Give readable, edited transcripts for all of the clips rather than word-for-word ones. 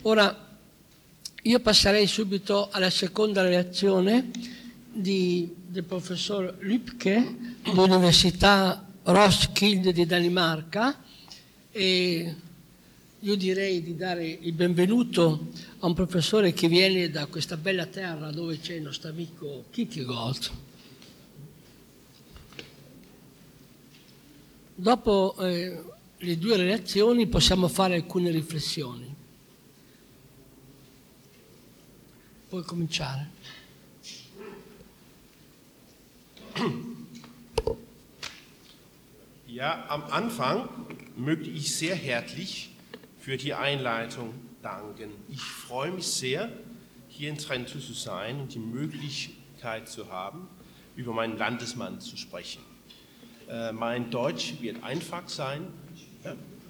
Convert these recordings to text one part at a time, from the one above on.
Ora, io passerei subito alla seconda relazione del professor Lübke dell'Università Roskilde di Danimarca, e io direi di dare il benvenuto a un professore che viene da questa bella terra dove c'è il nostro amico Kierkegaard. Dopo le due relazioni possiamo fare alcune riflessioni. Puoi cominciare. Ja, am Anfang möchte ich sehr herzlich für die Einleitung danken. Ich freue mich sehr, hier in Trento zu sein und die Möglichkeit zu haben, über meinen Landsmann zu sprechen. Mein Deutsch wird einfach sein. Ja?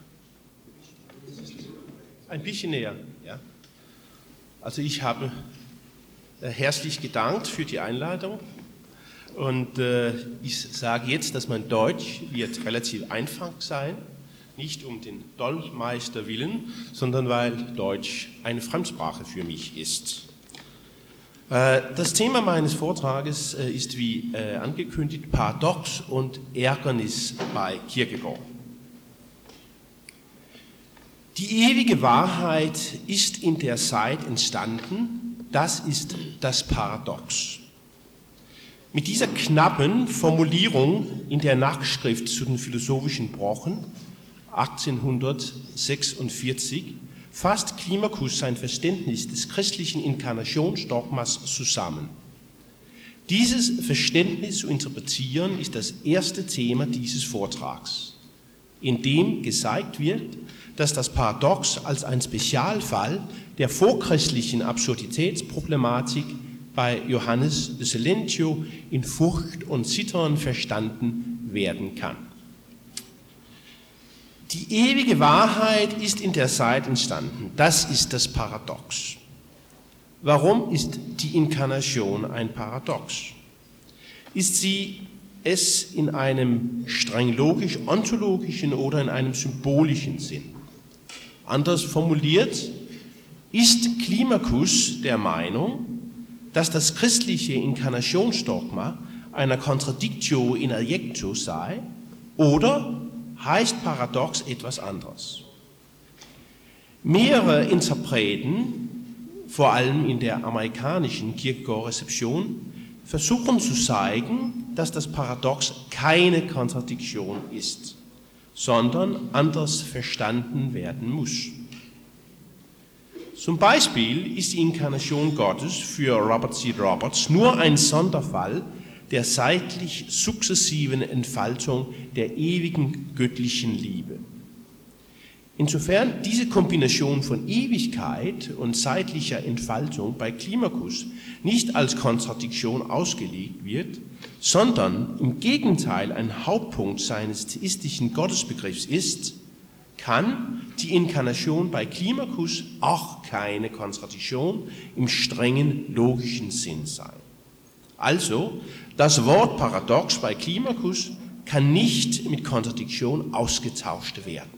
Ein bisschen näher. Ja? Also ich habe herzlich gedankt für die Einladung und ich sage jetzt, dass mein Deutsch wird relativ einfach sein, nicht um den Dolmeister willen, sondern weil Deutsch eine Fremdsprache für mich ist. Das Thema meines Vortrages ist wie angekündigt Paradox und Ärgernis bei Kierkegaard. Die ewige Wahrheit ist in der Zeit entstanden, das ist das Paradox. Mit dieser knappen Formulierung in der Nachschrift zu den philosophischen Brochen 1846 fasst Climacus sein Verständnis des christlichen Inkarnationsdogmas zusammen. Dieses Verständnis zu interpretieren ist das erste Thema dieses Vortrags, in dem gezeigt wird, dass das Paradox als ein Spezialfall der vorchristlichen Absurditätsproblematik bei Johannes de Silentio in Furcht und Zittern verstanden werden kann. Die ewige Wahrheit ist in der Zeit entstanden. Das ist das Paradox. Warum ist die Inkarnation ein Paradox? Ist sie es in einem streng logisch-ontologischen oder in einem symbolischen Sinn? Anders formuliert, ist Climacus der Meinung, dass das christliche Inkarnationsdogma einer Contradictio in adjecto sei, oder heißt Paradox etwas anderes? Mehrere Interpreten, vor allem in der amerikanischen Kierkegaard-Rezeption, versuchen zu zeigen, dass das Paradox keine Kontradiktion ist, sondern anders verstanden werden muss. Zum Beispiel ist die Inkarnation Gottes für Robert C. Roberts nur ein Sonderfall der seitlich sukzessiven Entfaltung der ewigen göttlichen Liebe. Insofern diese Kombination von Ewigkeit und zeitlicher Entfaltung bei Climacus nicht als Kontradiktion ausgelegt wird, sondern im Gegenteil ein Hauptpunkt seines theistischen Gottesbegriffs ist, kann die Inkarnation bei Climacus auch keine Kontradiktion im strengen logischen Sinn sein. Also, das Wort Paradox bei Climacus kann nicht mit Kontradiktion ausgetauscht werden.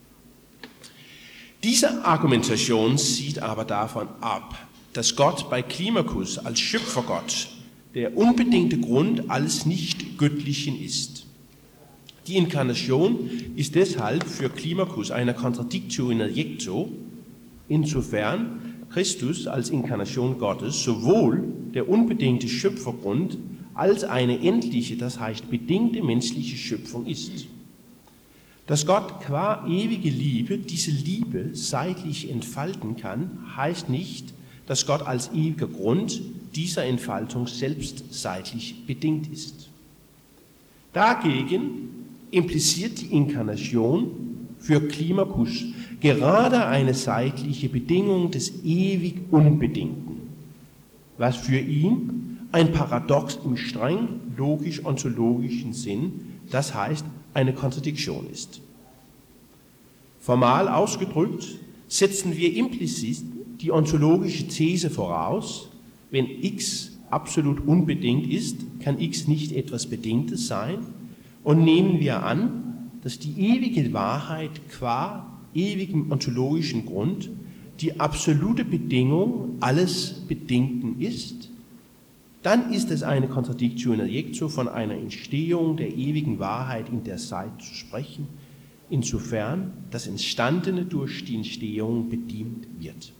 Diese Argumentation sieht aber davon ab, dass Gott bei Climacus als Schöpfergott der unbedingte Grund alles Nicht-Göttlichen ist. Die Inkarnation ist deshalb für Climacus eine Contradictio in adjecto, insofern Christus als Inkarnation Gottes sowohl der unbedingte Schöpfergrund als eine endliche, das heißt bedingte menschliche Schöpfung ist. Dass Gott qua ewige Liebe diese Liebe seitlich entfalten kann, heißt nicht, dass Gott als ewiger Grund dieser Entfaltung selbst seitlich bedingt ist. Dagegen impliziert die Inkarnation für Climacus gerade eine seitliche Bedingung des ewig Unbedingten, was für ihn ein Paradox im streng logisch-ontologischen Sinn, das heißt eine Kontradiktion ist. Formal ausgedrückt setzen wir implizit die ontologische These voraus, wenn x absolut unbedingt ist, kann x nicht etwas Bedingtes sein, und nehmen wir an, dass die ewige Wahrheit qua ewigem ontologischen Grund die absolute Bedingung alles Bedingten ist, dann ist es eine Contradictio in adjecto, von einer Entstehung der ewigen Wahrheit in der Zeit zu sprechen, insofern das Entstandene durch die Entstehung bedient wird.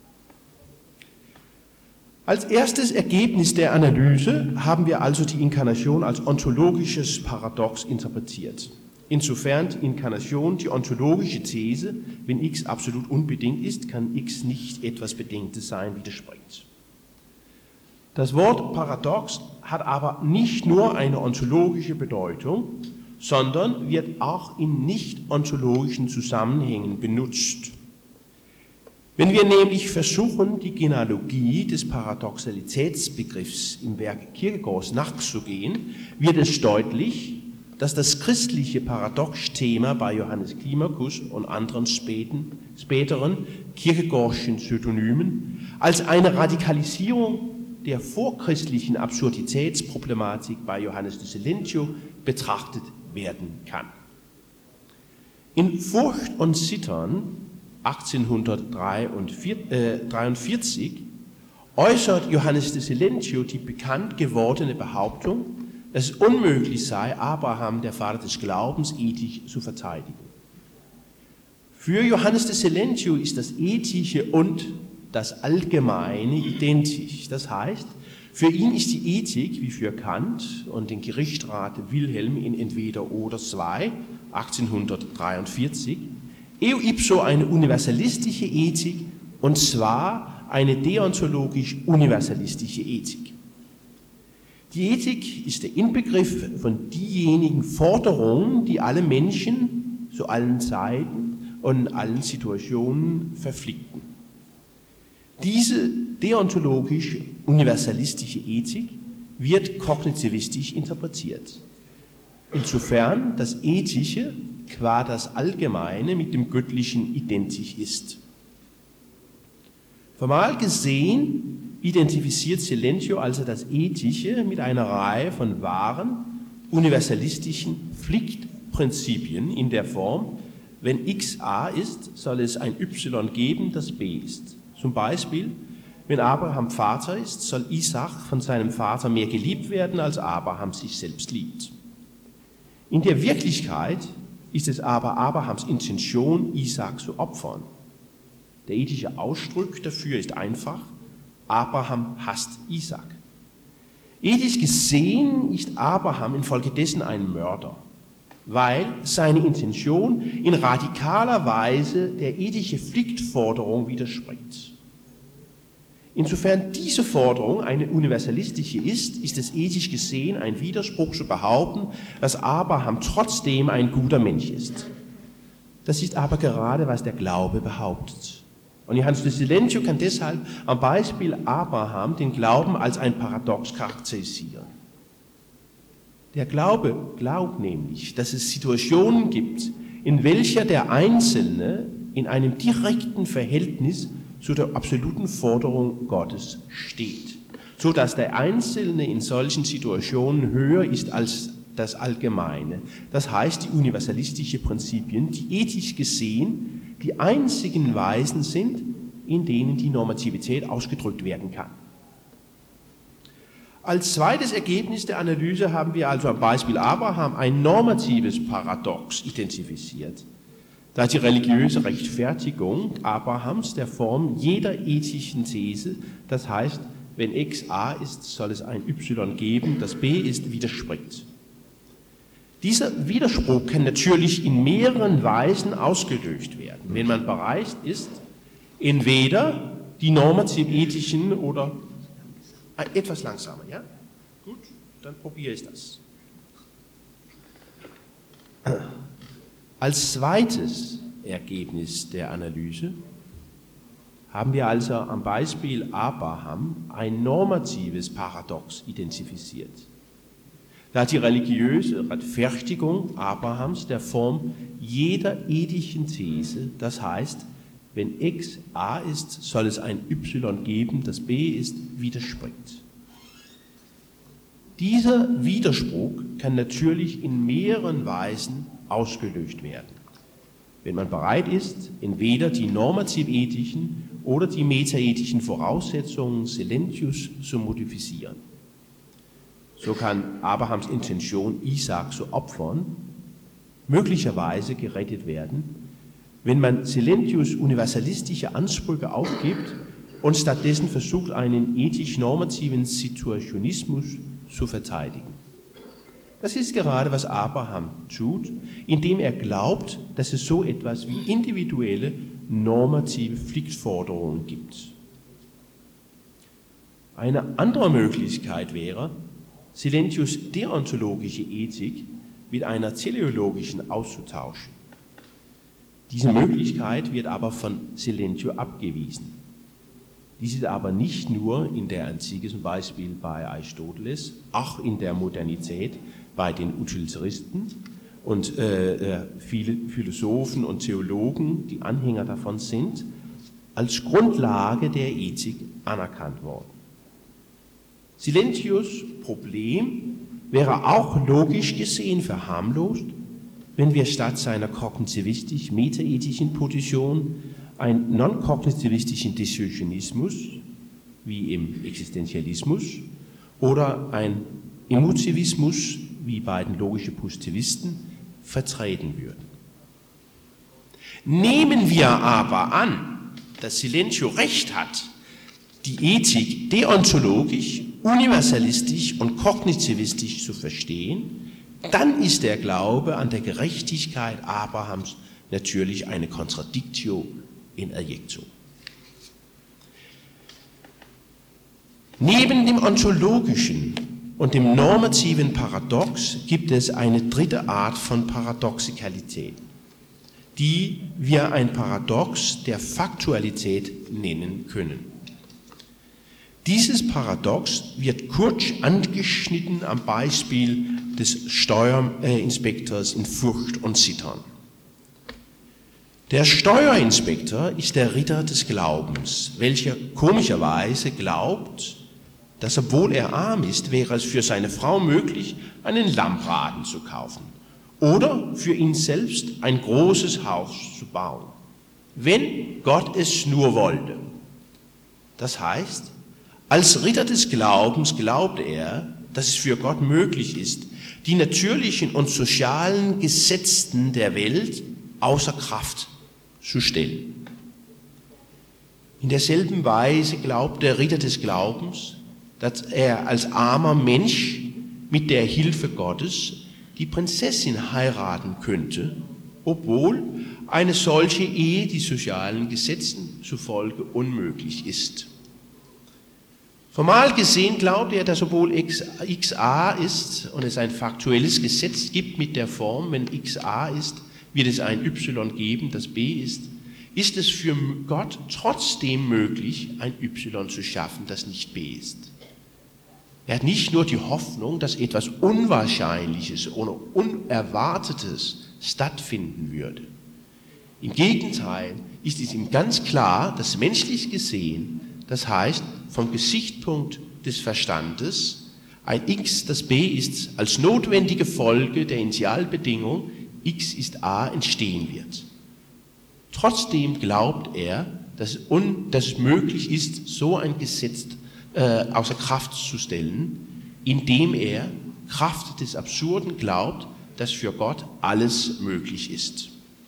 Als erstes Ergebnis der Analyse haben wir also die Inkarnation als ontologisches Paradox interpretiert. Insofern die Inkarnation die ontologische These, wenn x absolut unbedingt ist, kann x nicht etwas Bedingtes sein, widerspricht. Das Wort Paradox hat aber nicht nur eine ontologische Bedeutung, sondern wird auch in nicht-ontologischen Zusammenhängen benutzt. Wenn wir nämlich versuchen, die Genealogie des Paradoxalitätsbegriffs im Werk Kierkegaards nachzugehen, wird es deutlich, dass das christliche Paradox-Thema bei Johannes Climacus und anderen späteren Kierkegaardschen Pseudonymen als eine Radikalisierung der vorchristlichen Absurditätsproblematik bei Johannes de Silentio betrachtet werden kann. In Furcht und Zittern 1843 äußert Johannes de Silentio die bekannt gewordene Behauptung, dass es unmöglich sei, Abraham, der Vater des Glaubens, ethisch zu verteidigen. Für Johannes de Silentio ist das Ethische und das Allgemeine identisch. Das heißt, für ihn ist die Ethik, wie für Kant und den Gerichtsrat Wilhelm in Entweder oder 2, 1843, eo ipso eine universalistische Ethik, und zwar eine deontologisch-universalistische Ethik. Die Ethik ist der Inbegriff von diejenigen Forderungen, die alle Menschen zu allen Zeiten und in allen Situationen verpflichten. Diese deontologisch-universalistische Ethik wird kognitivistisch interpretiert. Insofern das Ethische qua das Allgemeine mit dem Göttlichen identisch ist. Formal gesehen identifiziert Silentio also das Ethische mit einer Reihe von wahren, universalistischen Pflichtprinzipien in der Form, wenn x a ist, soll es ein y geben, das b ist. Zum Beispiel, wenn Abraham Vater ist, soll Isaac von seinem Vater mehr geliebt werden, als Abraham sich selbst liebt. In der Wirklichkeit ist es aber Abrahams Intention, Isaac zu opfern. Der ethische Ausdruck dafür ist einfach: Abraham hasst Isaac. Ethisch gesehen ist Abraham infolgedessen ein Mörder, weil seine Intention in radikaler Weise der ethischen Pflichtforderung widerspricht. Insofern diese Forderung eine universalistische ist, ist es ethisch gesehen ein Widerspruch zu behaupten, dass Abraham trotzdem ein guter Mensch ist. Das ist aber gerade, was der Glaube behauptet. Und Johannes de Silentio kann deshalb am Beispiel Abraham den Glauben als ein Paradox charakterisieren. Der Glaube glaubt nämlich, dass es Situationen gibt, in welcher der Einzelne in einem direkten Verhältnis zu der absoluten Forderung Gottes steht, so dass der Einzelne in solchen Situationen höher ist als das Allgemeine. Das heißt, die universalistischen Prinzipien, die ethisch gesehen die einzigen Weisen sind, in denen die Normativität ausgedrückt werden kann. Als zweites Ergebnis der Analyse haben wir also am Beispiel Abraham ein normatives Paradox identifiziert, da die religiöse Rechtfertigung Abrahams der Form jeder ethischen These, das heißt, wenn x a ist, soll es ein y geben, das b ist, widerspricht. Dieser Widerspruch kann natürlich in mehreren Weisen ausgelöst werden, wenn man bereit ist, entweder die normativ-ethischen oder etwas langsamer, ja? Gut, dann probiere ich das. Als zweites Ergebnis der Analyse haben wir also am Beispiel Abraham ein normatives Paradox identifiziert, da die religiöse Rechtfertigung Abrahams der Form jeder ethischen These, das heißt, wenn x a ist, soll es ein y geben, das b ist, widerspricht. Dieser Widerspruch kann natürlich in mehreren Weisen ausgelöst werden, wenn man bereit ist, entweder die normativ-ethischen oder die metaethischen Voraussetzungen Silentius zu modifizieren. So kann Abrahams Intention, Isaak zu opfern, möglicherweise gerettet werden, wenn man Silentius' universalistische Ansprüche aufgibt und stattdessen versucht, einen ethisch-normativen Situationismus zu verteidigen. Das ist gerade, was Abraham tut, indem er glaubt, dass es so etwas wie individuelle, normative Pflichtforderungen gibt. Eine andere Möglichkeit wäre, Silentius' deontologische Ethik mit einer teleologischen auszutauschen. Diese Möglichkeit wird aber von Silentio abgewiesen. Dies ist aber nicht nur in der Antike, zum Beispiel bei Aristoteles, auch in der Modernität bei den Utilitaristen und viele Philosophen und Theologen, die Anhänger davon sind, als Grundlage der Ethik anerkannt worden. Silentius' Problem wäre auch logisch gesehen verharmlost, wenn wir statt seiner kognitivistisch-metaethischen Position einen non-kognitivistischen Dissoziationismus, wie im Existenzialismus, oder einen Emotivismus, wie bei den logischen Positivisten, vertreten würden. Nehmen wir aber an, dass Silentio recht hat, die Ethik deontologisch, universalistisch und kognitivistisch zu verstehen, dann ist der Glaube an der Gerechtigkeit Abrahams natürlich eine Contradictio in adjecto. Neben dem ontologischen und dem normativen Paradox gibt es eine dritte Art von Paradoxikalität, die wir ein Paradox der Faktualität nennen können. Dieses Paradox wird kurz angeschnitten am Beispiel des Steuerinspektors in Furcht und Zittern. Der Steuerinspektor ist der Ritter des Glaubens, welcher komischerweise glaubt, dass obwohl er arm ist, wäre es für seine Frau möglich, einen Lammbraten zu kaufen oder für ihn selbst ein großes Haus zu bauen, wenn Gott es nur wollte. Das heißt, als Ritter des Glaubens glaubt er, dass es für Gott möglich ist, die natürlichen und sozialen Gesetzen der Welt außer Kraft zu stellen. In derselben Weise glaubt der Ritter des Glaubens, dass er als armer Mensch mit der Hilfe Gottes die Prinzessin heiraten könnte, obwohl eine solche Ehe die sozialen Gesetzen zufolge unmöglich ist. Formal gesehen glaubt er, dass obwohl x a ist und es ein faktuelles Gesetz gibt mit der Form, wenn x a ist, wird es ein y geben, das b ist, ist es für Gott trotzdem möglich, ein y zu schaffen, das nicht b ist. Er hat nicht nur die Hoffnung, dass etwas Unwahrscheinliches oder Unerwartetes stattfinden würde. Im Gegenteil ist es ihm ganz klar, dass menschlich gesehen, das heißt vom Gesichtspunkt des Verstandes, ein x, das b ist, als notwendige Folge der Initialbedingung x ist a entstehen wird. Trotzdem glaubt er, dass es möglich ist, so ein Gesetz außer Kraft zu stellen, indem er Kraft des Absurden glaubt, dass für Gott alles möglich ist.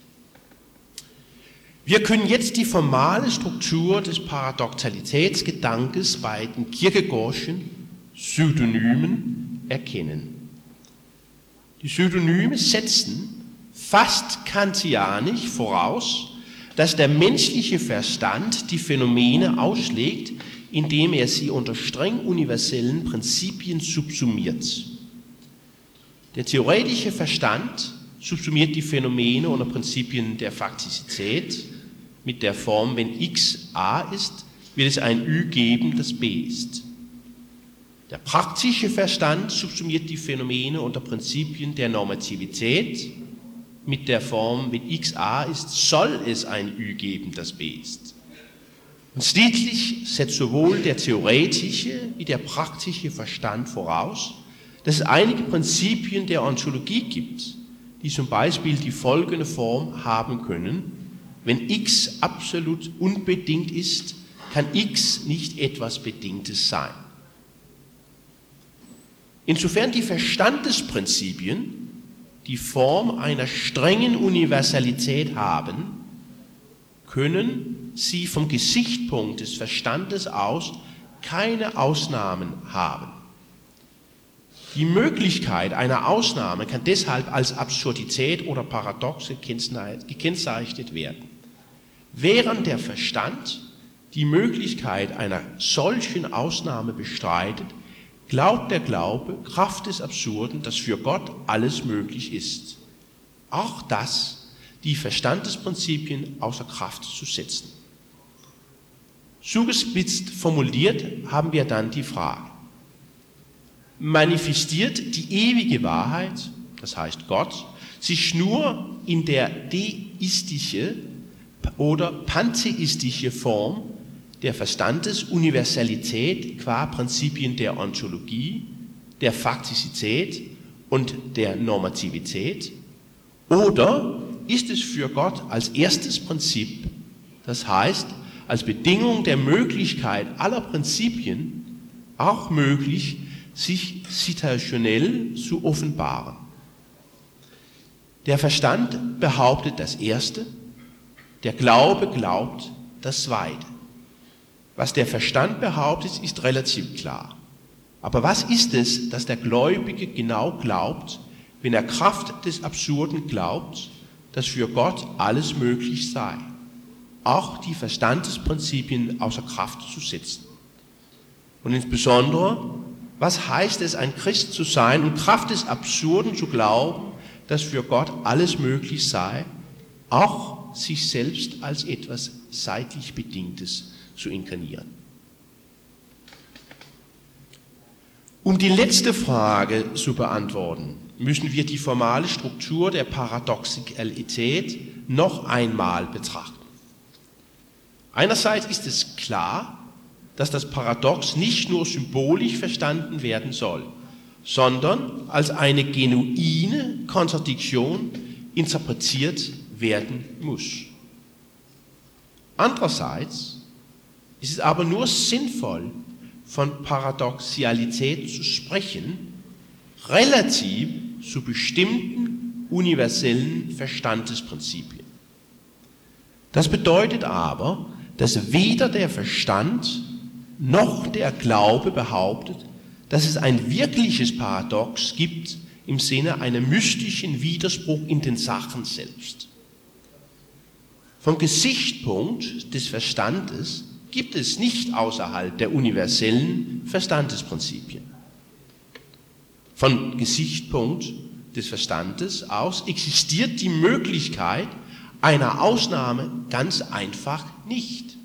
Wir können jetzt die formale Struktur des Paradoxalitätsgedankes bei den Kierkegaardschen Pseudonymen erkennen. Die Pseudonyme setzen fast kantianisch voraus, dass der menschliche Verstand die Phänomene auslegt, indem er sie unter streng universellen Prinzipien subsumiert. Der theoretische Verstand subsumiert die Phänomene unter Prinzipien der Faktizität mit der Form, wenn x a ist, wird es ein ü geben, das b ist. Der praktische Verstand subsumiert die Phänomene unter Prinzipien der Normativität mit der Form, wenn x a ist, soll es ein ü geben, das b ist. Und schließlich setzt sowohl der theoretische wie der praktische Verstand voraus, dass es einige Prinzipien der Ontologie gibt, die zum Beispiel die folgende Form haben können, Wenn x absolut unbedingt ist, kann x nicht etwas Bedingtes sein. Insofern die Verstandesprinzipien die Form einer strengen Universalität haben, können sie vom Gesichtspunkt des Verstandes aus keine Ausnahmen haben. Die Möglichkeit einer Ausnahme kann deshalb als Absurdität oder Paradox gekennzeichnet werden. Während der Verstand die Möglichkeit einer solchen Ausnahme bestreitet, glaubt der Glaube, Kraft des Absurden, dass für Gott alles möglich ist. Auch das, die Verstandesprinzipien außer Kraft zu setzen. Zugespitzt formuliert haben wir dann die Frage: Manifestiert die ewige Wahrheit, das heißt Gott, sich nur in der deistische oder pantheistische Form der Verstandesuniversalität qua Prinzipien der Ontologie, der Faktizität und der Normativität? Oder ist es für Gott als erstes Prinzip, das heißt als Bedingung der Möglichkeit aller Prinzipien, auch möglich, sich situationell zu offenbaren? Der Verstand behauptet das Erste, der Glaube glaubt das Zweite. Was der Verstand behauptet, ist relativ klar. Aber was ist es, dass der Gläubige genau glaubt, wenn er Kraft des Absurden glaubt, dass für Gott alles möglich sei, auch die Verstandesprinzipien außer Kraft zu setzen? Und insbesondere, was heißt es, ein Christ zu sein und Kraft des Absurden zu glauben, dass für Gott alles möglich sei, auch sich selbst als etwas seitlich Bedingtes zu inkarnieren? Um die letzte Frage zu beantworten, müssen wir die formale Struktur der Paradoxikalität noch einmal betrachten. Einerseits ist es klar, dass das Paradox nicht nur symbolisch verstanden werden soll, sondern als eine genuine Kontradiktion interpretiert werden muss. Andererseits ist es aber nur sinnvoll, von Paradoxialität zu sprechen, relativ zu bestimmten universellen Verstandesprinzipien. Das bedeutet aber, dass weder der Verstand noch der Glaube behauptet, dass es ein wirkliches Paradox gibt im Sinne einer mystischen Widerspruch in den Sachen selbst. Vom Gesichtspunkt des Verstandes gibt es nicht außerhalb der universellen Verstandesprinzipien. Vom Gesichtspunkt des Verstandes aus existiert die Möglichkeit einer Ausnahme ganz einfach nicht.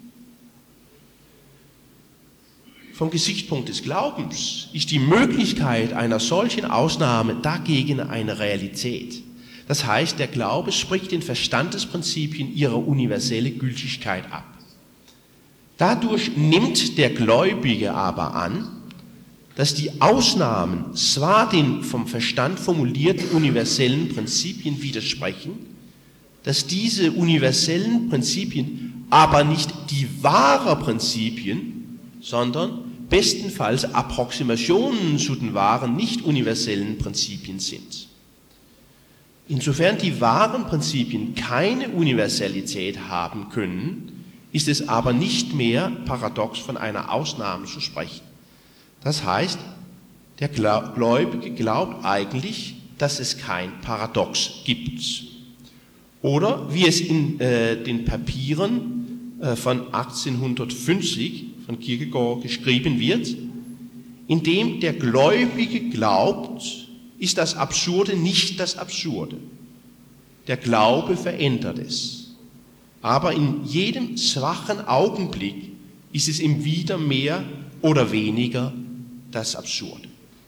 Vom Gesichtspunkt des Glaubens ist die Möglichkeit einer solchen Ausnahme dagegen eine Realität. Das heißt, der Glaube spricht den Verstandesprinzipien ihre universelle Gültigkeit ab. Dadurch nimmt der Gläubige aber an, dass die Ausnahmen zwar den vom Verstand formulierten universellen Prinzipien widersprechen, dass diese universellen Prinzipien aber nicht die wahren Prinzipien, sondern bestenfalls Approximationen zu den wahren, nicht universellen Prinzipien sind. Insofern die wahren Prinzipien keine Universalität haben können, ist es aber nicht mehr paradox, von einer Ausnahme zu sprechen. Das heißt, der Gläubige glaubt eigentlich, dass es kein Paradox gibt. Oder wie es in den Papieren von 1850 von Kierkegaard geschrieben wird: Indem der Gläubige glaubt, ist das Absurde nicht das Absurde. Der Glaube verändert es. Aber in jedem schwachen Augenblick ist es ihm wieder mehr oder weniger das Absurde.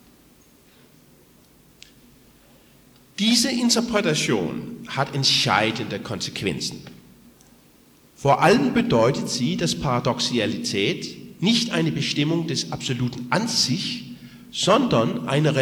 Diese Interpretation hat entscheidende Konsequenzen. Vor allem bedeutet sie, dass Paradoxialität nicht eine Bestimmung des Absoluten an sich, sondern eine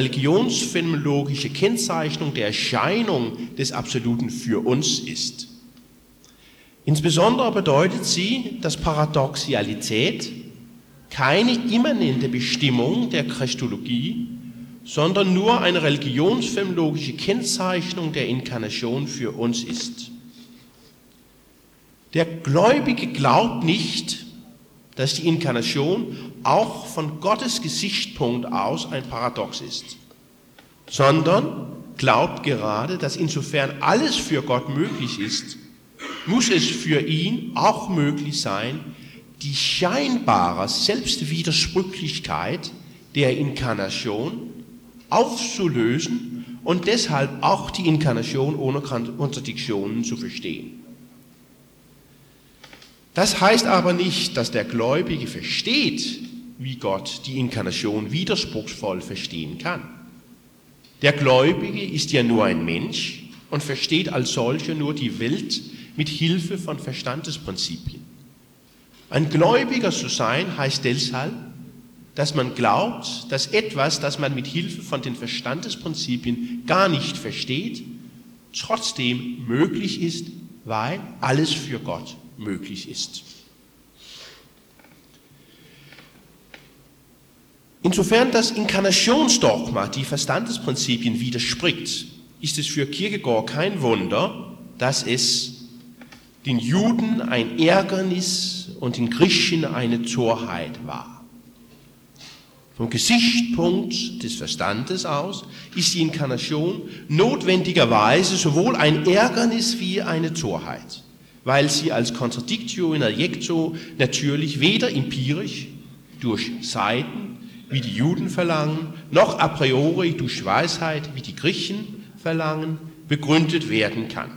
religionsphänomenologische Kennzeichnung der Erscheinung des Absoluten für uns ist. Insbesondere bedeutet sie, dass Paradoxialität keine immanente Bestimmung der Christologie, sondern nur eine religionsphänomenologische Kennzeichnung der Inkarnation für uns ist. Der Gläubige glaubt nicht, dass die Inkarnation auch von Gottes Gesichtspunkt aus ein Paradox ist, sondern glaubt gerade, dass insofern alles für Gott möglich ist, muss es für ihn auch möglich sein, die scheinbare Selbstwidersprüchlichkeit der Inkarnation aufzulösen und deshalb auch die Inkarnation ohne Kontradiktionen zu verstehen. Das heißt aber nicht, dass der Gläubige versteht, wie Gott die Inkarnation widerspruchsvoll verstehen kann. Der Gläubige ist ja nur ein Mensch und versteht als solcher nur die Welt mit Hilfe von Verstandesprinzipien. Ein Gläubiger zu sein heißt deshalb, dass man glaubt, dass etwas, das man mit Hilfe von den Verstandesprinzipien gar nicht versteht, trotzdem möglich ist, weil alles für Gott möglich ist. Insofern das Inkarnationsdogma die Verstandesprinzipien widerspricht, ist es für Kierkegaard kein Wunder, dass es den Juden ein Ärgernis und den Griechen eine Torheit war. Vom Gesichtspunkt des Verstandes aus ist die Inkarnation notwendigerweise sowohl ein Ärgernis wie eine Torheit, weil sie als Contradictio in adjecto natürlich weder empirisch durch Seiten, wie die Juden verlangen, noch a priori durch Weisheit, wie die Griechen verlangen, begründet werden kann.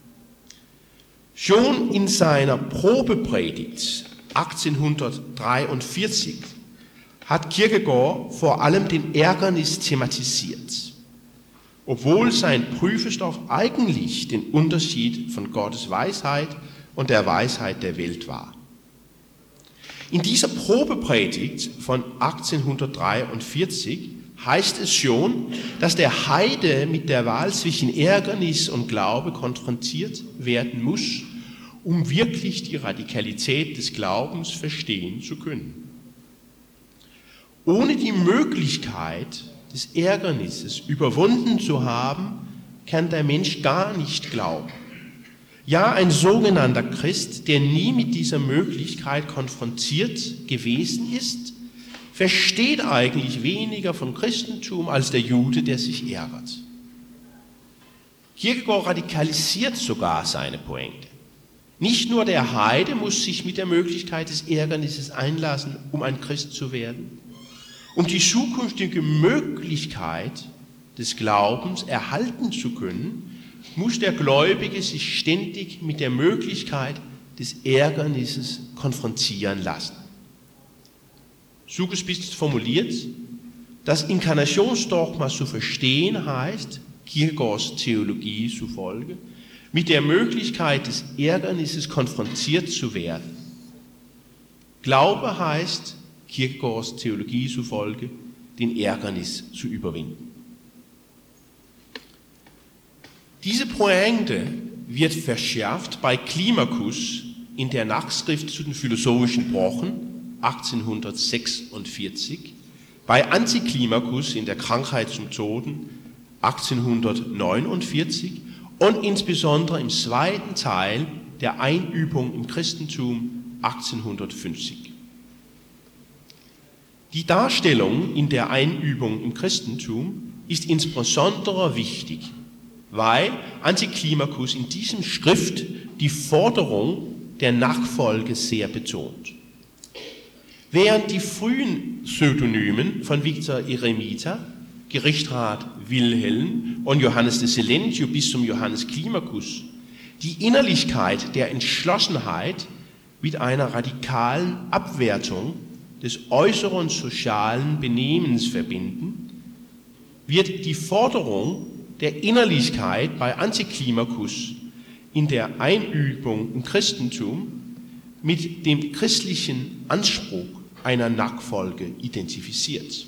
Schon in seiner Probepredigt 1843 hat Kierkegaard vor allem den Ärgernis thematisiert, obwohl sein Prüfstoff eigentlich den Unterschied von Gottes Weisheit und der Weisheit der Welt war. In dieser Probepredigt von 1843 heißt es schon, dass der Heide mit der Wahl zwischen Ärgernis und Glaube konfrontiert werden muss, um wirklich die Radikalität des Glaubens verstehen zu können. Ohne die Möglichkeit des Ärgernisses überwunden zu haben, kann der Mensch gar nicht glauben. Ja, ein sogenannter Christ, der nie mit dieser Möglichkeit konfrontiert gewesen ist, versteht eigentlich weniger von Christentum als der Jude, der sich ärgert. Kierkegaard radikalisiert sogar seine Pointe. Nicht nur der Heide muss sich mit der Möglichkeit des Ärgernisses einlassen, um ein Christ zu werden. Um die zukünftige Möglichkeit des Glaubens erhalten zu können, muss der Gläubige sich ständig mit der Möglichkeit des Ärgernisses konfrontieren lassen. Zugespitzt formuliert, das Inkarnationsdogma zu verstehen heißt, Kierkegaards Theologie zufolge, mit der Möglichkeit des Ärgernisses konfrontiert zu werden. Glaube heißt, Kierkegaards Theologie zufolge, den Ärgernis zu überwinden. Diese Pointe wird verschärft bei Climacus in der Nachschrift zu den philosophischen Brochen 1846, bei Antiklimacus in der Krankheit zum Toten 1849 und insbesondere im zweiten Teil der Einübung im Christentum 1850. Die Darstellung in der Einübung im Christentum ist insbesondere wichtig, weil Antiklimacus in diesem Schrift die Forderung der Nachfolge sehr betont. Während die frühen Pseudonymen von Victor Eremita, Gerichtsrat Wilhelm und Johannes de Silentio bis zum Johannes Climacus die Innerlichkeit der Entschlossenheit mit einer radikalen Abwertung des äußeren sozialen Benehmens verbinden, wird die Forderung der Innerlichkeit bei Antiklimacus in der Einübung im Christentum mit dem christlichen Anspruch einer Nachfolge identifiziert.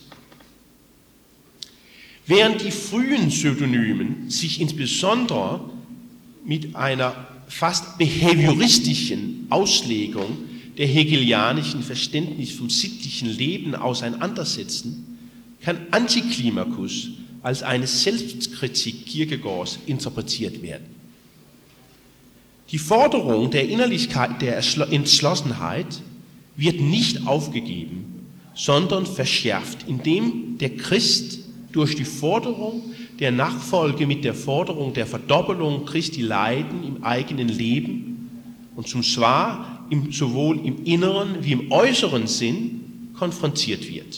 Während die frühen Pseudonymen sich insbesondere mit einer fast behavioristischen Auslegung der hegelianischen Verständnis vom sittlichen Leben auseinandersetzen, kann Antiklimacus als eine Selbstkritik Kierkegaards interpretiert werden. Die Forderung der Innerlichkeit, der Entschlossenheit wird nicht aufgegeben, sondern verschärft, indem der Christ durch die Forderung der Nachfolge mit der Forderung der Verdoppelung Christi Leiden im eigenen Leben und zwar sowohl im inneren wie im äußeren Sinn konfrontiert wird.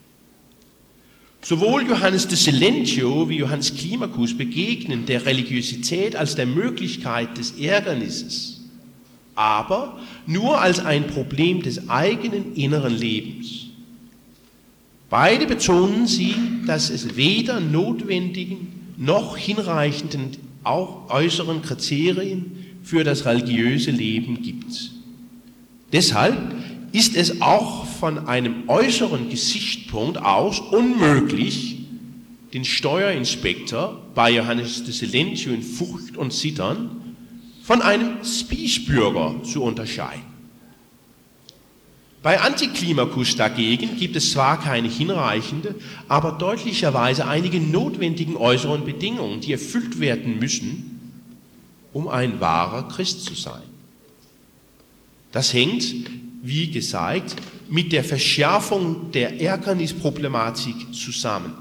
Sowohl Johannes de Silentio wie Johannes Climacus begegnen der Religiosität als der Möglichkeit des Ärgernisses, aber nur als ein Problem des eigenen inneren Lebens. Beide betonen sie, dass es weder notwendigen noch hinreichenden auch äußeren Kriterien für das religiöse Leben gibt. Deshalb ist es auch von einem äußeren Gesichtspunkt aus unmöglich, den Steuerinspektor bei Johannes de Silentio in Furcht und Zittern von einem Spießbürger zu unterscheiden. Bei Antiklimacus dagegen gibt es zwar keine hinreichende, aber deutlicherweise einige notwendigen äußeren Bedingungen, die erfüllt werden müssen, um ein wahrer Christ zu sein. Das hängt, wie gesagt, mit der Verschärfung der Ärgernisproblematik zusammen.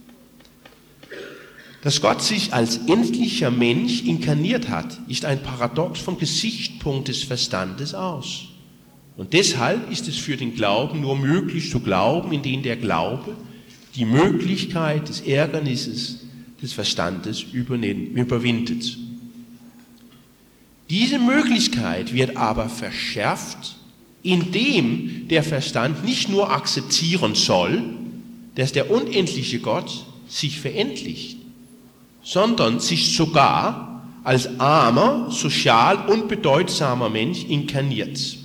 Dass Gott sich als endlicher Mensch inkarniert hat, ist ein Paradox vom Gesichtspunkt des Verstandes aus. Und deshalb ist es für den Glauben nur möglich zu glauben, indem der Glaube die Möglichkeit des Ärgernisses des Verstandes überwindet. Diese Möglichkeit wird aber verschärft, indem der Verstand nicht nur akzeptieren soll, dass der unendliche Gott sich verendlicht, sondern sich sogar als armer, sozial unbedeutsamer Mensch inkarniert.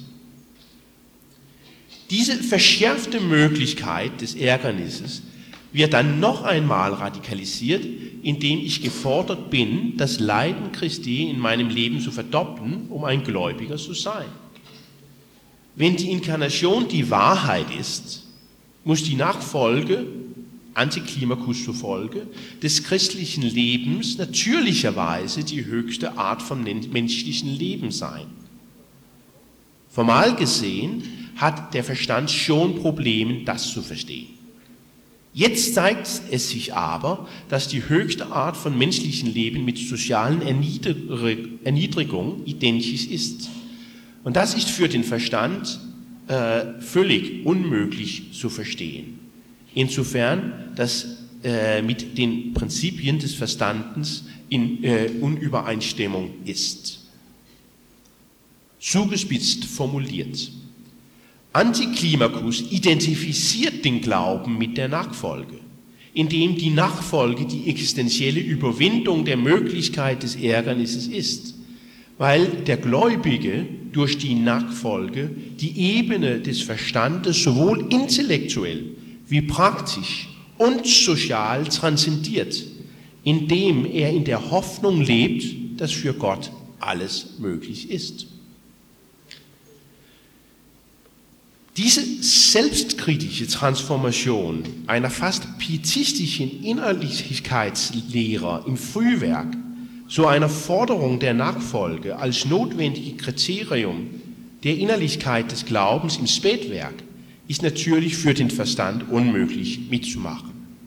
Diese verschärfte Möglichkeit des Ärgernisses wird dann noch einmal radikalisiert, indem ich gefordert bin, das Leiden Christi in meinem Leben zu verdoppeln, um ein Gläubiger zu sein. Wenn die Inkarnation die Wahrheit ist, muss die Nachfolge, Antiklimacus zufolge, des christlichen Lebens natürlicherweise die höchste Art von menschlichen Leben sein. Formal gesehen hat der Verstand schon Probleme, das zu verstehen. Jetzt zeigt es sich aber, dass die höchste Art von menschlichem Leben mit sozialen Erniedrigung identisch ist. Und das ist für den Verstand völlig unmöglich zu verstehen. Insofern, dass mit den Prinzipien des Verstandes in Unübereinstimmung ist. Zugespitzt formuliert. Antiklimacus identifiziert den Glauben mit der Nachfolge, indem die Nachfolge die existenzielle Überwindung der Möglichkeit des Ärgernisses ist, weil der Gläubige durch die Nachfolge die Ebene des Verstandes sowohl intellektuell wie praktisch und sozial transzendiert, indem er in der Hoffnung lebt, dass für Gott alles möglich ist. Diese selbstkritische Transformation einer fast pietistischen Innerlichkeitslehre im Frühwerk zu einer Forderung der Nachfolge als notwendiges Kriterium der Innerlichkeit des Glaubens im Spätwerk ist natürlich für den Verstand unmöglich mitzumachen.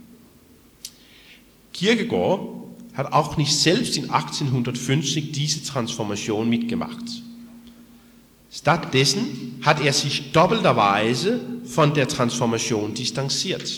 Kierkegaard hat auch nicht selbst in 1850 diese Transformation mitgemacht. Stattdessen hat er sich doppelterweise von der Transformation distanziert.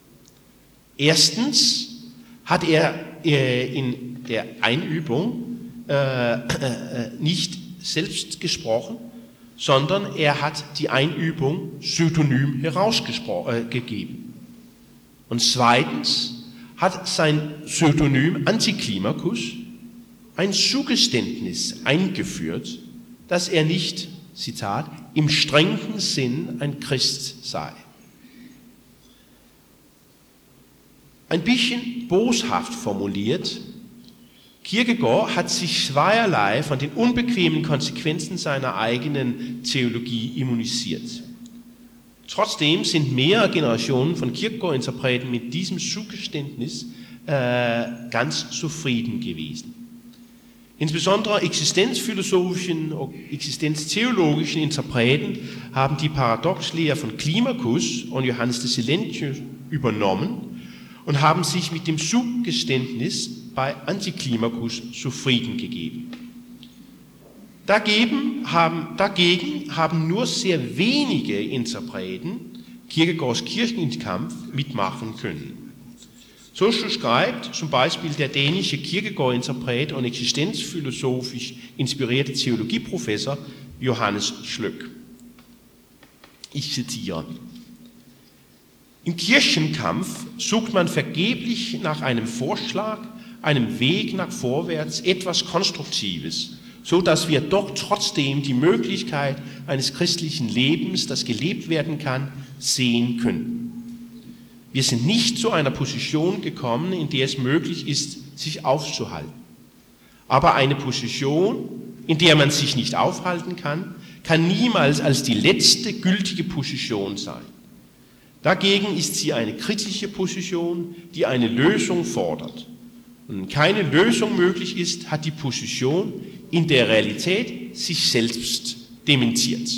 Erstens hat er in der Einübung nicht selbst gesprochen, sondern er hat die Einübung pseudonym herausgegeben. Und zweitens hat sein Pseudonym Antiklimacus ein Zugeständnis eingeführt, dass er nicht, Zitat, im strengen Sinn ein Christ sei. Ein bisschen boshaft formuliert, Kierkegaard hat sich zweierlei von den unbequemen Konsequenzen seiner eigenen Theologie immunisiert. Trotzdem sind mehrere Generationen von Kierkegaard-Interpreten mit diesem Zugeständnis ganz zufrieden gewesen. Insbesondere existenzphilosophischen und existenztheologischen Interpreten haben die Paradoxlehre von Climacus und Johannes de Silentius übernommen und haben sich mit dem Zugeständnis bei Antiklimacus zufrieden gegeben. Dagegen haben nur sehr wenige Interpreten Kierkegaards Kirchenkampf mitmachen können. So schreibt zum Beispiel der dänische Kierkegaard-Interpret und existenzphilosophisch inspirierte Theologieprofessor Johannes Schlöck. Ich zitiere: Im Kirchenkampf sucht man vergeblich nach einem Vorschlag, einem Weg nach vorwärts, etwas Konstruktives, so dass wir doch trotzdem die Möglichkeit eines christlichen Lebens, das gelebt werden kann, sehen können. Wir sind nicht zu einer Position gekommen, in der es möglich ist, sich aufzuhalten. Aber eine Position, in der man sich nicht aufhalten kann, kann niemals als die letzte gültige Position sein. Dagegen ist sie eine kritische Position, die eine Lösung fordert. Und wenn keine Lösung möglich ist, hat die Position in der Realität sich selbst dementiert.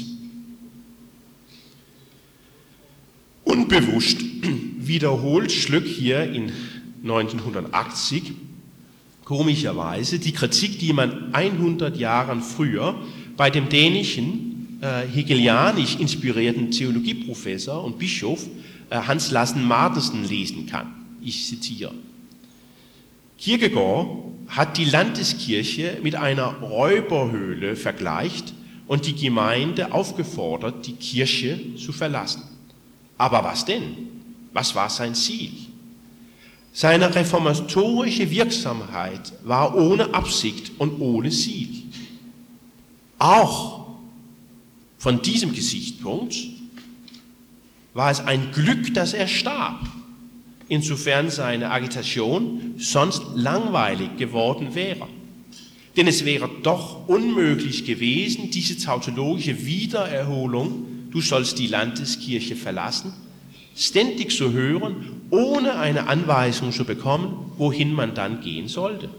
Unbewusst wiederholt Schlöck hier in 1980 komischerweise die Kritik, die man 100 Jahre früher bei dem dänischen hegelianisch inspirierten Theologieprofessor und Bischof Hans Lassen Martensen lesen kann. Ich zitiere: Kierkegaard hat die Landeskirche mit einer Räuberhöhle vergleicht und die Gemeinde aufgefordert, die Kirche zu verlassen. Aber was denn? Was war sein Ziel? Seine reformatorische Wirksamkeit war ohne Absicht und ohne Ziel. Auch von diesem Gesichtspunkt war es ein Glück, dass er starb, insofern seine Agitation sonst langweilig geworden wäre. Denn es wäre doch unmöglich gewesen, diese tautologische Wiedererholung, du sollst die Landeskirche verlassen, ständig zu hören, ohne eine Anweisung zu bekommen, wohin man dann gehen sollte.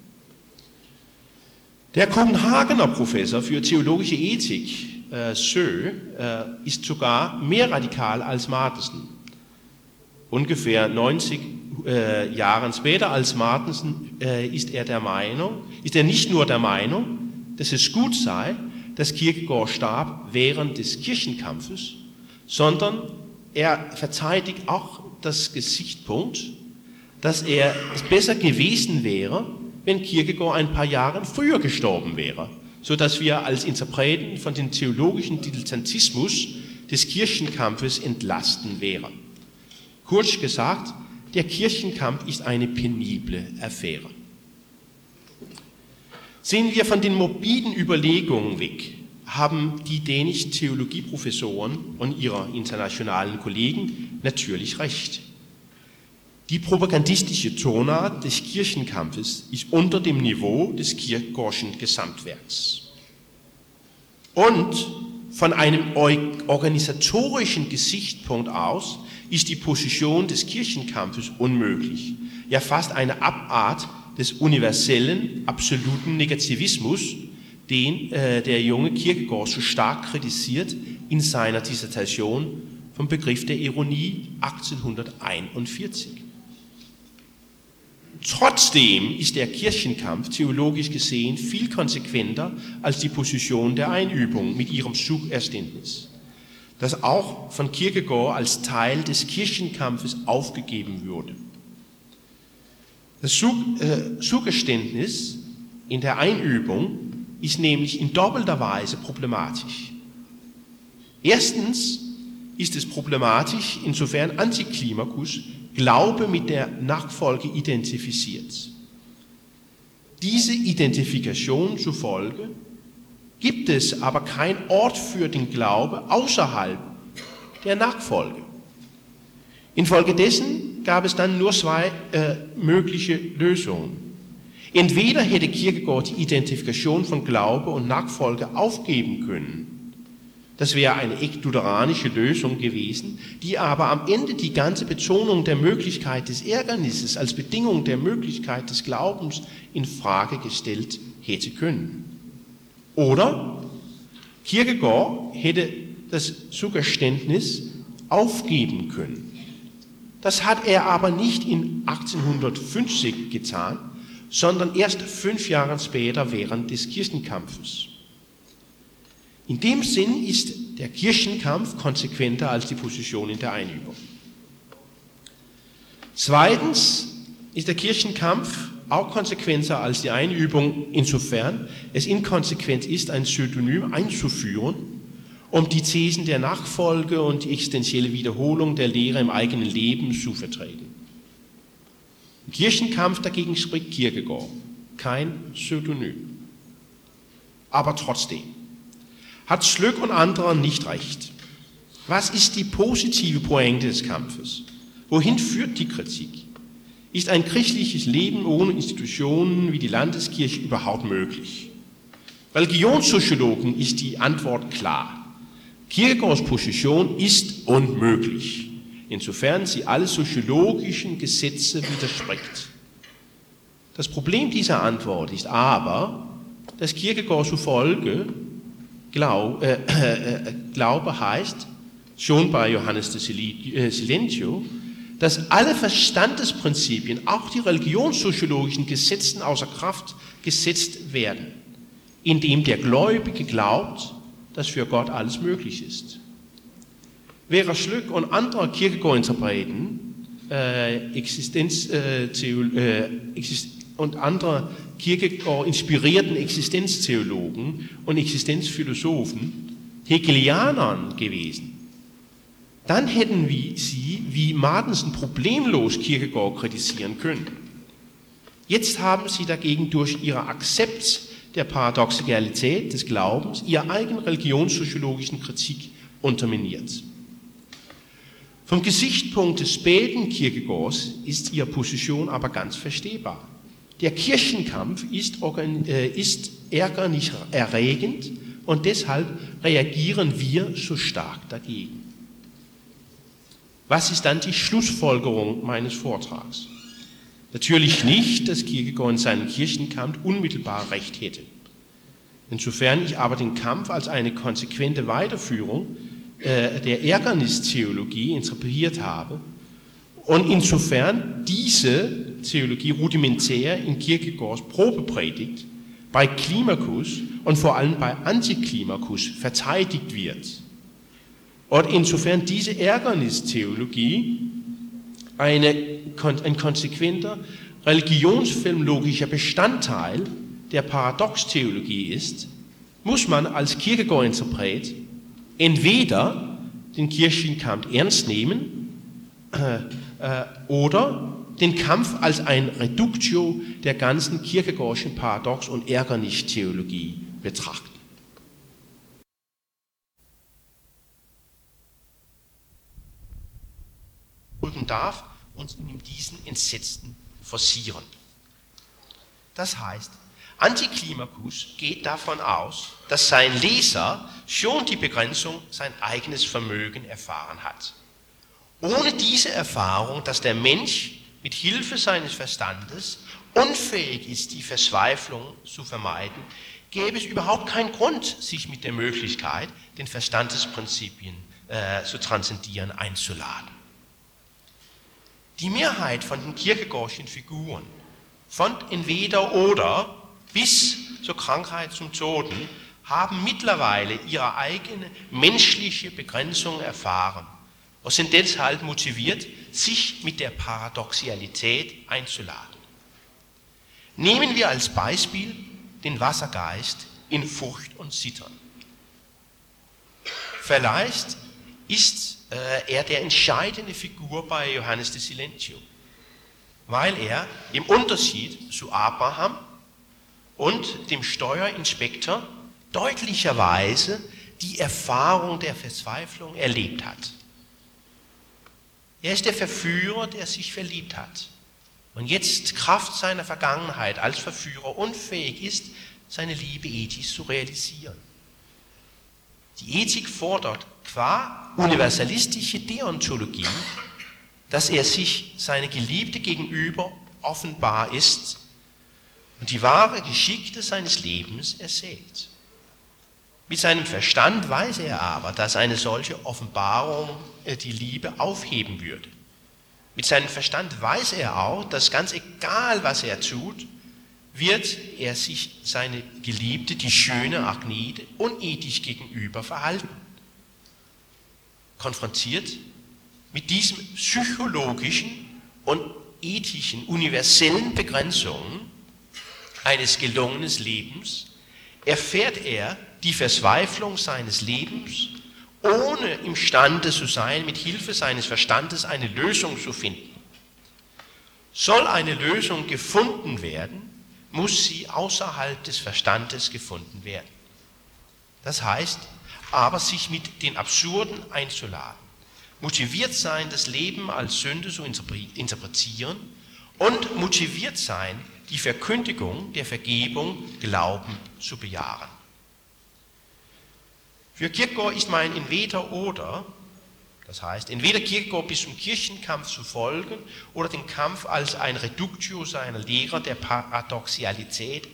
Der Kopenhagener Professor für theologische Ethik, Søe, ist sogar mehr radikal als Martensen. Ungefähr 90 Jahre später als Martensen ist er nicht nur der Meinung, dass es gut sei, dass Kierkegaard starb während des Kirchenkampfes, sondern er verteidigt auch das Gesichtspunkt, dass es besser gewesen wäre, wenn Kierkegaard ein paar Jahre früher gestorben wäre, sodass wir als Interpreten von dem theologischen Dilettantismus des Kirchenkampfes entlasten wären. Kurz gesagt, der Kirchenkampf ist eine penible Affäre. Sehen wir von den morbiden Überlegungen weg, haben die dänischen Theologieprofessoren und ihre internationalen Kollegen natürlich recht. Die propagandistische Tonart des Kirchenkampfes ist unter dem Niveau des Kierkegaardschen Gesamtwerks. Und von einem organisatorischen Gesichtspunkt aus ist die Position des Kirchenkampfes unmöglich, ja fast eine Abart des universellen, absoluten Negativismus, den der junge Kierkegaard so stark kritisiert in seiner Dissertation vom Begriff der Ironie 1841. Trotzdem ist der Kirchenkampf theologisch gesehen viel konsequenter als die Position der Einübung mit ihrem Zugeständnis, das auch von Kierkegaard als Teil des Kirchenkampfes aufgegeben wurde. Das Zugeständnis in der Einübung ist nämlich in doppelter Weise problematisch. Erstens ist es problematisch, insofern Antiklimacus Glaube mit der Nachfolge identifiziert. Diese Identifikation zufolge gibt es aber keinen Ort für den Glaube außerhalb der Nachfolge. Infolgedessen gab es dann nur zwei mögliche Lösungen. Entweder hätte Kierkegaard die Identifikation von Glaube und Nachfolge aufgeben können. Das wäre eine echt lutheranische Lösung gewesen, die aber am Ende die ganze Betonung der Möglichkeit des Ärgernisses als Bedingung der Möglichkeit des Glaubens in Frage gestellt hätte können. Oder Kierkegaard hätte das Zugeständnis aufgeben können. Das hat er aber nicht in 1850 getan, sondern erst 5 Jahre später während des Kirchenkampfes. In dem Sinn ist der Kirchenkampf konsequenter als die Position in der Einübung. Zweitens ist der Kirchenkampf auch konsequenter als die Einübung, insofern es inkonsequent ist, ein Pseudonym einzuführen, um die Thesen der Nachfolge und die existenzielle Wiederholung der Lehre im eigenen Leben zu vertreten. Im Kirchenkampf dagegen spricht Kierkegaard, kein Pseudonym. Aber trotzdem hat Slöck und andere nicht recht. Was ist die positive Pointe des Kampfes? Wohin führt die Kritik? Ist ein christliches Leben ohne Institutionen wie die Landeskirche überhaupt möglich? Religionssoziologen ist die Antwort klar. Kierkegaards Position ist unmöglich, insofern sie alle soziologischen Gesetze widerspricht. Das Problem dieser Antwort ist aber, dass Kierkegaard zufolge Glaube heißt, schon bei Johannes de Silentio, dass alle Verstandesprinzipien, auch die religionssoziologischen Gesetzen außer Kraft gesetzt werden, indem der Gläubige glaubt, dass für Gott alles möglich ist. Während Slöck und andere Kierkegaard-Interpreten und andere Kierkegaard-inspirierten Existenztheologen und Existenzphilosophen Hegelianern gewesen, dann hätten sie wie Martensen problemlos Kierkegaard kritisieren können. Jetzt haben sie dagegen durch ihre Akzept der Paradoxalität des Glaubens ihre eigene religionssoziologischen Kritik unterminiert. Vom Gesichtspunkt des späten Kierkegaards ist ihre Position aber ganz verstehbar. Der Kirchenkampf ist ärgerlich erregend und deshalb reagieren wir so stark dagegen. Was ist dann die Schlussfolgerung meines Vortrags? Natürlich nicht, dass Kierkegaard in seinem Kirchenkampf unmittelbar recht hätte. Insofern ich aber den Kampf als eine konsequente Weiterführung der Ärgernistheologie interpretiert habe und insofern diese Theologie rudimentär in Kierkegaards Probepredigt bei Climacus und vor allem bei Antiklimacus verteidigt wird. Und insofern diese Ärgernistheologie ein konsequenter religionsphilologischer Bestandteil der Paradoxtheologie ist, muss man als Kierkegaard-Interpret entweder den Kirchenkampf ernst nehmen oder den Kampf als ein Reductio der ganzen Kierkegaardschen Paradox- und Ärgernistheologie betrachten. Und darf uns in diesen Entsetzen forcieren. Das heißt, Antiklimacus geht davon aus, dass sein Leser schon die Begrenzung sein eigenes Vermögen erfahren hat. Ohne diese Erfahrung, dass der Mensch mit Hilfe seines Verstandes unfähig ist, die Verzweiflung zu vermeiden, gäbe es überhaupt keinen Grund, sich mit der Möglichkeit, den Verstandesprinzipien zu transzendieren, einzuladen. Die Mehrheit von den Kierkegaardschen Figuren, von entweder oder bis zur Krankheit zum Toten, haben mittlerweile ihre eigene menschliche Begrenzung erfahren und sind deshalb motiviert, sich mit der Paradoxialität einzuladen. Nehmen wir als Beispiel den Wassergeist in Furcht und Zittern. Vielleicht ist er der entscheidende Figur bei Johannes de Silentio, weil er im Unterschied zu Abraham und dem Steuerinspektor deutlicherweise die Erfahrung der Verzweiflung erlebt hat. Er ist der Verführer, der sich verliebt hat. und jetzt Kraft seiner Vergangenheit als Verführer unfähig ist, seine Liebe ethisch zu realisieren. Die Ethik fordert qua universalistische Deontologie, dass er sich seine Geliebte gegenüber offenbar ist und die wahre Geschichte seines Lebens erzählt. Mit seinem Verstand weiß er aber, dass eine solche Offenbarung die Liebe aufheben würde. Mit seinem Verstand weiß er auch, dass ganz egal, was er tut, wird er sich seine Geliebte, die schöne Agnete, unethisch gegenüber verhalten. Konfrontiert mit diesen psychologischen und ethischen, universellen Begrenzungen eines gelungenen Lebens, erfährt er die Verzweiflung seines Lebens, ohne imstande zu sein, mit Hilfe seines Verstandes eine Lösung zu finden. Soll eine Lösung gefunden werden, muss sie außerhalb des Verstandes gefunden werden. Das heißt, aber sich mit den Absurden einzuladen, motiviert sein, das Leben als Sünde zu interpretieren und motiviert sein, die Verkündigung der Vergebung, Glauben zu bejahen. Für Kierkegaard ist mein Entweder-Oder, das heißt, entweder Kierkegaard bis zum Kirchenkampf zu folgen oder den Kampf als ein Reductio seiner Lehre der Paradoxalität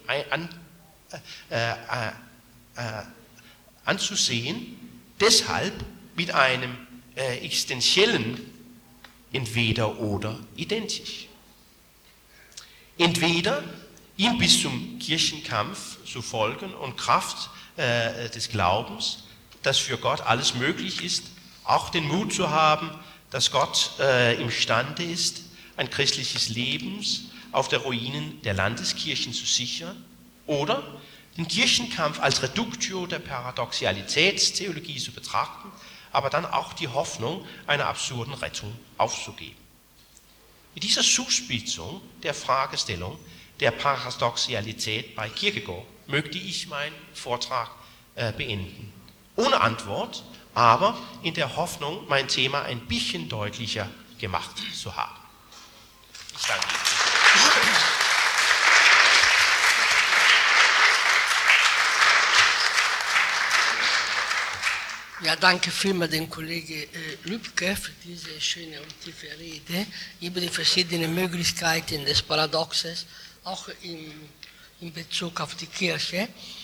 anzusehen, deshalb mit einem existenziellen Entweder-Oder identisch. Entweder ihm bis zum Kirchenkampf zu folgen und Kraft des Glaubens, dass für Gott alles möglich ist, auch den Mut zu haben, dass Gott imstande ist, ein christliches Leben auf der Ruinen der Landeskirchen zu sichern, oder den Kirchenkampf als Reductio der Paradoxalitätstheologie zu betrachten, aber dann auch die Hoffnung einer absurden Rettung aufzugeben. Mit dieser Zuspitzung der Fragestellung der Paradoxalität bei Kierkegaard möchte ich meinen Vortrag beenden. Ohne Antwort, aber in der Hoffnung, mein Thema ein bisschen deutlicher gemacht zu haben. Ich danke Ihnen. Ja, danke vielmals dem Kollegen Lübke für diese schöne und tiefe Rede über die verschiedenen Möglichkeiten des Paradoxes, auch in Bezug auf die Kirche.